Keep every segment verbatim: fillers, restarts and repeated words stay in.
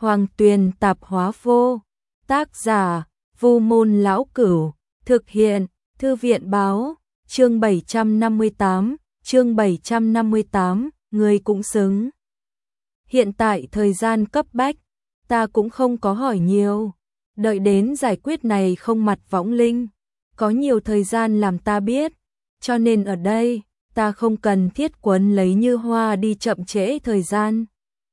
Hoàng Tuyền Tạp Hóa Vô. Tác giả: Vu Môn Lão Cửu. Thực hiện: Thư viện báo. Chương bảy trăm năm mươi tám, chương bảy trăm năm mươi tám, người cũng xứng. Hiện tại thời gian cấp bách, ta cũng không có hỏi nhiều. Đợi đến giải quyết này không mặt võng linh, có nhiều thời gian làm ta biết, cho nên ở đây, ta không cần thiết quấn lấy Như Hoa đi chậm trễ thời gian.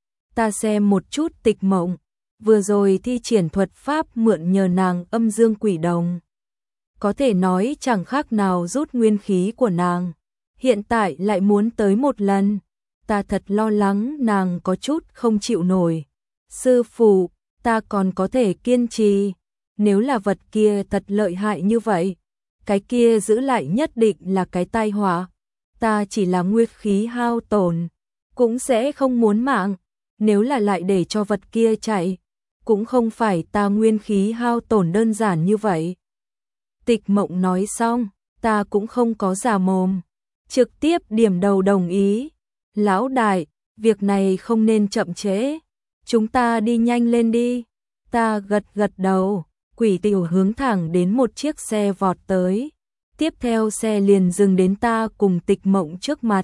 Ta xem một chút Tịch Mộng, vừa rồi thi triển thuật pháp mượn nhờ nàng âm dương quỷ đồng. Có thể nói chẳng khác nào rút nguyên khí của nàng, hiện tại lại muốn tới một lần, ta thật lo lắng nàng có chút không chịu nổi. Sư phụ, ta còn có thể kiên trì, nếu là vật kia thật lợi hại như vậy, cái kia giữ lại nhất định là cái tai họa. Ta chỉ là nguyên khí hao tổn, cũng sẽ không muốn mạng, nếu là lại để cho vật kia chạy, cũng không phải ta nguyên khí hao tổn đơn giản như vậy. Tịch Mộng nói xong, ta cũng không có giả mồm, trực tiếp điểm đầu đồng ý. Lão đại, việc này không nên chậm trễ, chúng ta đi nhanh lên đi. Ta gật gật đầu, Quỷ Tiểu hướng thẳng đến một chiếc xe vọt tới. Tiếp theo xe liền dừng đến ta cùng Tịch Mộng trước mặt.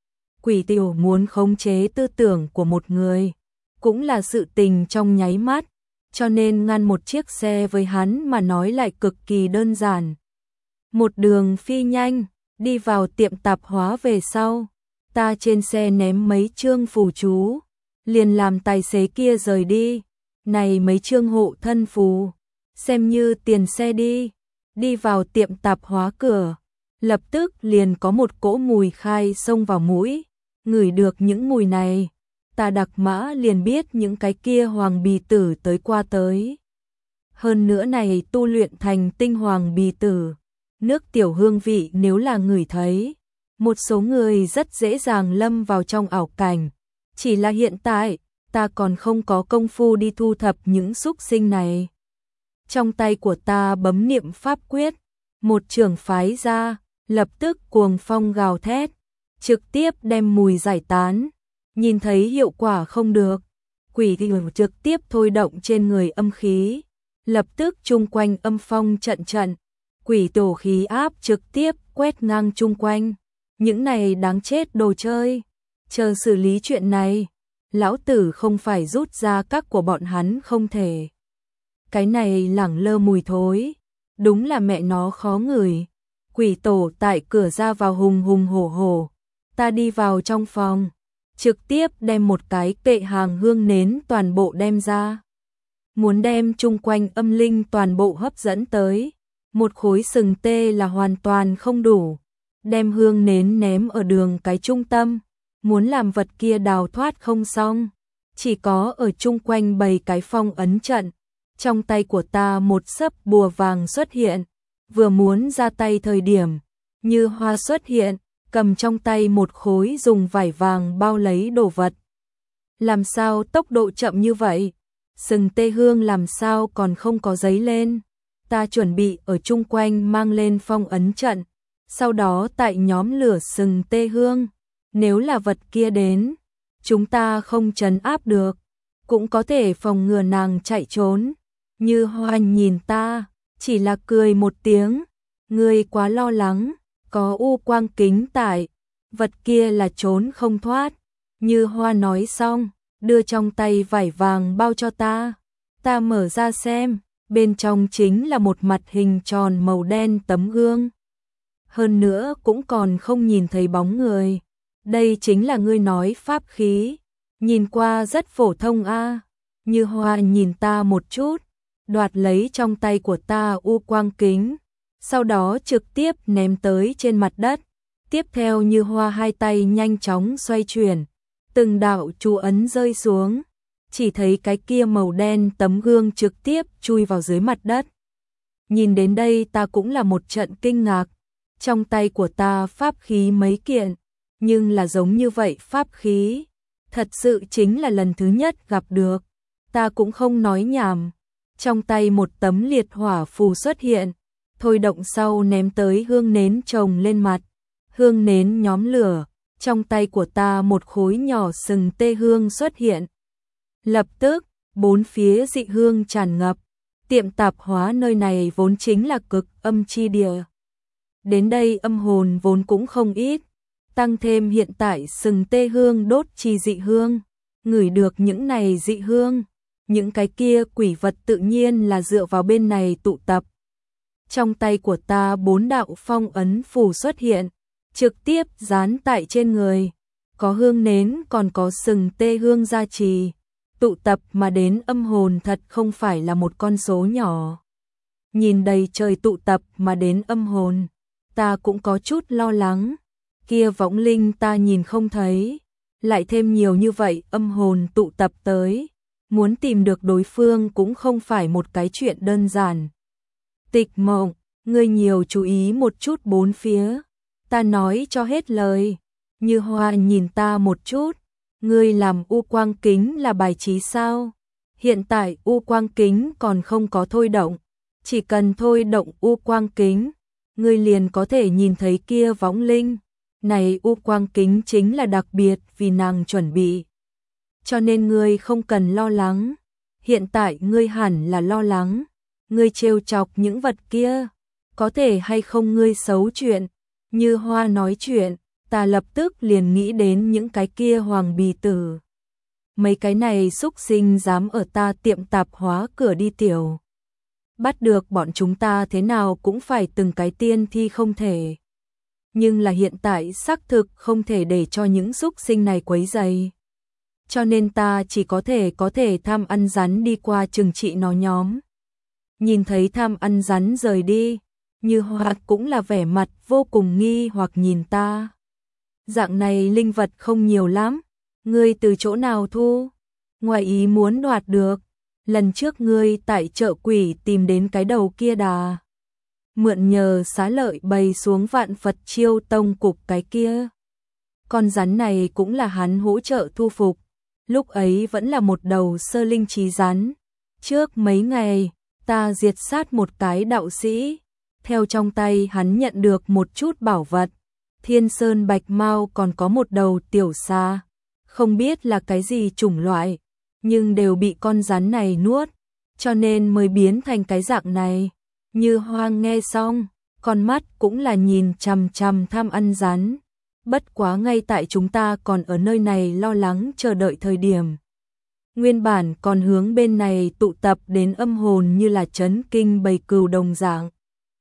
Quỷ Tiểu muốn khống chế tư tưởng của một người, cũng là sự tình trong nháy mắt, cho nên ngăn một chiếc xe với hắn mà nói lại cực kỳ đơn giản. Một đường phi nhanh, đi vào tiệm tạp hóa về sau, ta trên xe ném mấy chương phù chú, liền làm tài xế kia rời đi. Này mấy chương hộ thân phù, xem như tiền xe đi. Đi vào tiệm tạp hóa cửa, lập tức liền có một cỗ mùi khai xông vào mũi. Ngửi được những mùi này, ta đặc mã liền biết những cái kia hoàng bì tử tới qua tới. Hơn nữa này tu luyện thành tinh hoàng bì tử, nước tiểu hương vị nếu là ngửi thấy, một số người rất dễ dàng lâm vào trong ảo cảnh. Chỉ là hiện tại, ta còn không có công phu đi thu thập những xúc sinh này. Trong tay của ta bấm niệm pháp quyết, một trường phái ra, lập tức cuồng phong gào thét, trực tiếp đem mùi giải tán. Nhìn thấy hiệu quả không được, Quỷ Tiểu trực tiếp thôi động trên người âm khí, lập tức chung quanh âm phong trận trận, quỷ tổ khí áp trực tiếp quét ngang chung quanh. Những này đáng chết đồ chơi, chờ xử lý chuyện này, lão tử không phải rút ra các của bọn hắn không thể. Cái này lẳng lơ mùi thối, đúng là mẹ nó khó ngửi. Quỷ tổ tại cửa ra vào hùng hùng hổ hổ, ta đi vào trong phòng, trực tiếp đem một cái kệ hàng hương nến toàn bộ đem ra. Muốn đem chung quanh âm linh toàn bộ hấp dẫn tới, một khối sừng tê là hoàn toàn không đủ. Đem hương nến ném ở đường cái trung tâm, muốn làm vật kia đào thoát không xong, chỉ có ở chung quanh bày cái phong ấn trận. Trong tay của ta một sấp bùa vàng xuất hiện, vừa muốn ra tay thời điểm, Như Hoa xuất hiện, cầm trong tay một khối dùng vải vàng bao lấy đồ vật. Làm sao tốc độ chậm như vậy? Sừng tê hương làm sao còn không có giấy lên? Ta chuẩn bị ở chung quanh mang lên phong ấn trận, sau đó tại nhóm lửa sừng tê hương. Nếu là vật kia đến, chúng ta không trấn áp được, cũng có thể phòng ngừa nàng chạy trốn. Như Hoa nhìn ta, chỉ là cười một tiếng. Ngươi quá lo lắng, có u quang kính tại, vật kia là trốn không thoát. Như Hoa nói xong, đưa trong tay vải vàng bao cho ta. Ta mở ra xem, bên trong chính là một mặt hình tròn màu đen tấm gương. Hơn nữa cũng còn không nhìn thấy bóng người. Đây chính là ngươi nói pháp khí, nhìn qua rất phổ thông a. À. Như Hoa nhìn ta một chút, đoạt lấy trong tay của ta u quang kính, sau đó trực tiếp ném tới trên mặt đất. Tiếp theo Như Hoa hai tay nhanh chóng xoay chuyển, từng đạo chú ấn rơi xuống, chỉ thấy cái kia màu đen tấm gương trực tiếp chui vào dưới mặt đất. Nhìn đến đây ta cũng là một trận kinh ngạc, trong tay của ta pháp khí mấy kiện, nhưng là giống như vậy pháp khí, thật sự chính là lần thứ nhất gặp được. Ta cũng không nói nhảm, trong tay một tấm liệt hỏa phù xuất hiện, thôi động sau ném tới hương nến trồng lên mặt. Hương nến nhóm lửa, trong tay của ta một khối nhỏ sừng tê hương xuất hiện. Lập tức, bốn phía dị hương tràn ngập, tiệm tạp hóa nơi này vốn chính là cực âm chi địa. Đến đây âm hồn vốn cũng không ít, tăng thêm hiện tại sừng tê hương đốt chi dị hương, ngửi được những này dị hương, những cái kia quỷ vật tự nhiên là dựa vào bên này tụ tập. Trong tay của ta bốn đạo phong ấn phù xuất hiện, trực tiếp dán tại trên người, có hương nến còn có sừng tê hương gia trì, tụ tập mà đến âm hồn thật không phải là một con số nhỏ. Nhìn đầy trời tụ tập mà đến âm hồn, ta cũng có chút lo lắng, kia võng linh ta nhìn không thấy, lại thêm nhiều như vậy âm hồn tụ tập tới, muốn tìm được đối phương cũng không phải một cái chuyện đơn giản. Tịch Mộng, ngươi nhiều chú ý một chút bốn phía, ta nói cho hết lời. Như Hoa nhìn ta một chút, ngươi làm u quang kính là bài trí sao? Hiện tại u quang kính còn không có thôi động, chỉ cần thôi động u quang kính, ngươi liền có thể nhìn thấy kia võng linh. Này u quang kính chính là đặc biệt vì nàng chuẩn bị. Cho nên ngươi không cần lo lắng, hiện tại ngươi hẳn là lo lắng, ngươi trêu chọc những vật kia, có thể hay không ngươi xấu chuyện. Như Hoa nói chuyện, ta lập tức liền nghĩ đến những cái kia hoàng bì tử. Mấy cái này xúc sinh dám ở ta tiệm tạp hóa cửa đi tiểu. Bắt được bọn chúng ta thế nào cũng phải từng cái tiên thi không thể. Nhưng là hiện tại xác thực không thể để cho những xúc sinh này quấy rầy. Cho nên ta chỉ có thể có thể tham ăn rắn đi qua trừng trị nó nhóm. Nhìn thấy tham ăn rắn rời đi, Như Hoa cũng là vẻ mặt vô cùng nghi hoặc nhìn ta. Dạng này linh vật không nhiều lắm, ngươi từ chỗ nào thu? Ngoài ý muốn đoạt được, lần trước ngươi tại chợ quỷ tìm đến cái đầu kia đà. Mượn nhờ xá lợi bày xuống Vạn Phật Chiêu Tông cục cái kia. Con rắn này cũng là hắn hỗ trợ thu phục, lúc ấy vẫn là một đầu sơ linh trí rắn. Trước mấy ngày, ta diệt sát một cái đạo sĩ, theo trong tay hắn nhận được một chút bảo vật. Thiên Sơn Bạch Mao còn có một đầu tiểu xa, không biết là cái gì chủng loại, nhưng đều bị con rắn này nuốt, cho nên mới biến thành cái dạng này. Như Hoa nghe xong, con mắt cũng là nhìn chằm chằm tham ăn rắn. Bất quá ngay tại chúng ta còn ở nơi này lo lắng chờ đợi thời điểm. Nguyên bản còn hướng bên này tụ tập đến âm hồn như là chấn kinh bầy cừu đồng dạng.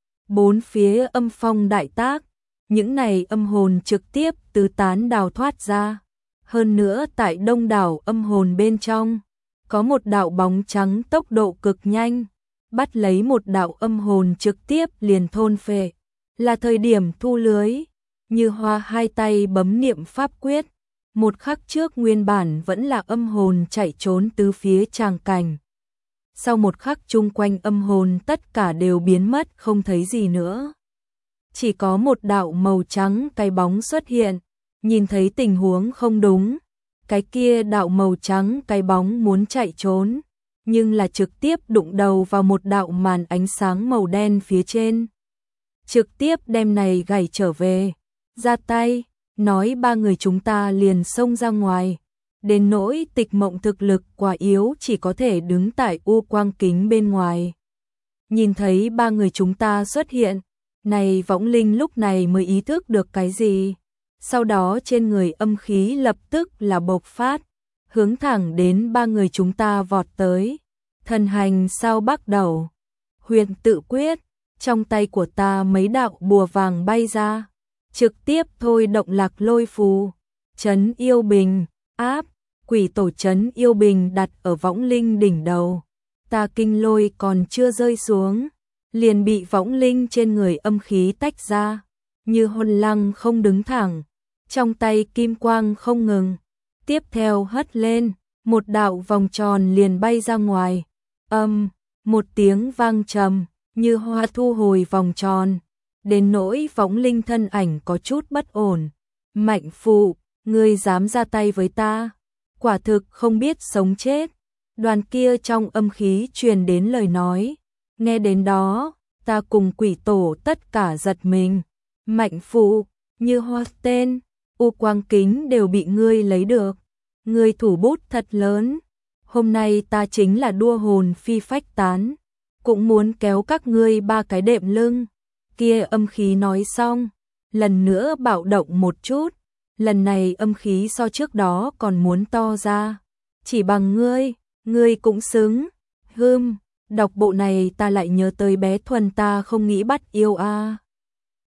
Bốn phía âm phong đại tác, những này âm hồn trực tiếp tứ tán đào thoát ra. Hơn nữa tại đông đảo âm hồn bên trong, có một đạo bóng trắng tốc độ cực nhanh, bắt lấy một đạo âm hồn trực tiếp liền thôn phệ. Là thời điểm thu lưới, Như Hoa hai tay bấm niệm pháp quyết, một khắc trước nguyên bản vẫn là âm hồn chạy trốn tứ phía tràng cảnh. Sau một khắc chung quanh âm hồn tất cả đều biến mất không thấy gì nữa. Chỉ có một đạo màu trắng cái bóng xuất hiện, nhìn thấy tình huống không đúng. Cái kia đạo màu trắng cái bóng muốn chạy trốn, nhưng là trực tiếp đụng đầu vào một đạo màn ánh sáng màu đen phía trên. Trực tiếp đem này gảy trở về, ra tay, nói ba người chúng ta liền xông ra ngoài. Đến nỗi Tịch Mộng thực lực quá yếu chỉ có thể đứng tại u quang kính bên ngoài. Nhìn thấy ba người chúng ta xuất hiện, này võng linh lúc này mới ý thức được cái gì. Sau đó trên người âm khí lập tức là bộc phát, hướng thẳng đến ba người chúng ta vọt tới. Thần hành sao bắt đầu, huyền tự quyết, trong tay của ta mấy đạo bùa vàng bay ra, trực tiếp thôi động lạc lôi phù, trấn yêu bình, áp, quỷ tổ trấn yêu bình đặt ở võng linh đỉnh đầu. Ta kinh lôi còn chưa rơi xuống, liền bị võng linh trên người âm khí tách ra, như hồn lăng không đứng thẳng, trong tay kim quang không ngừng. Tiếp theo hất lên, một đạo vòng tròn liền bay ra ngoài. Âm, một tiếng vang trầm, Như Hoa thu hồi vòng tròn. Đến nỗi võng linh thân ảnh có chút bất ổn. Mạnh phụ, ngươi dám ra tay với ta? Quả thực không biết sống chết. Đoàn kia trong âm khí truyền đến lời nói. Nghe đến đó, ta cùng quỷ tổ tất cả giật mình. Mạnh phụ, Như Hoa tên, u quang kính đều bị ngươi lấy được. Ngươi thủ bút thật lớn. hôm nay ta chính là đua hồn phi phách tán, cũng muốn kéo các ngươi ba cái đệm lưng. Kia âm khí nói xong, lần nữa bạo động một chút, lần này âm khí so trước đó còn muốn to ra. Chỉ bằng ngươi, ngươi cũng xứng. Hưm, đọc bộ này ta lại nhớ tới bé Thuần ta không nghĩ bắt yêu a. À.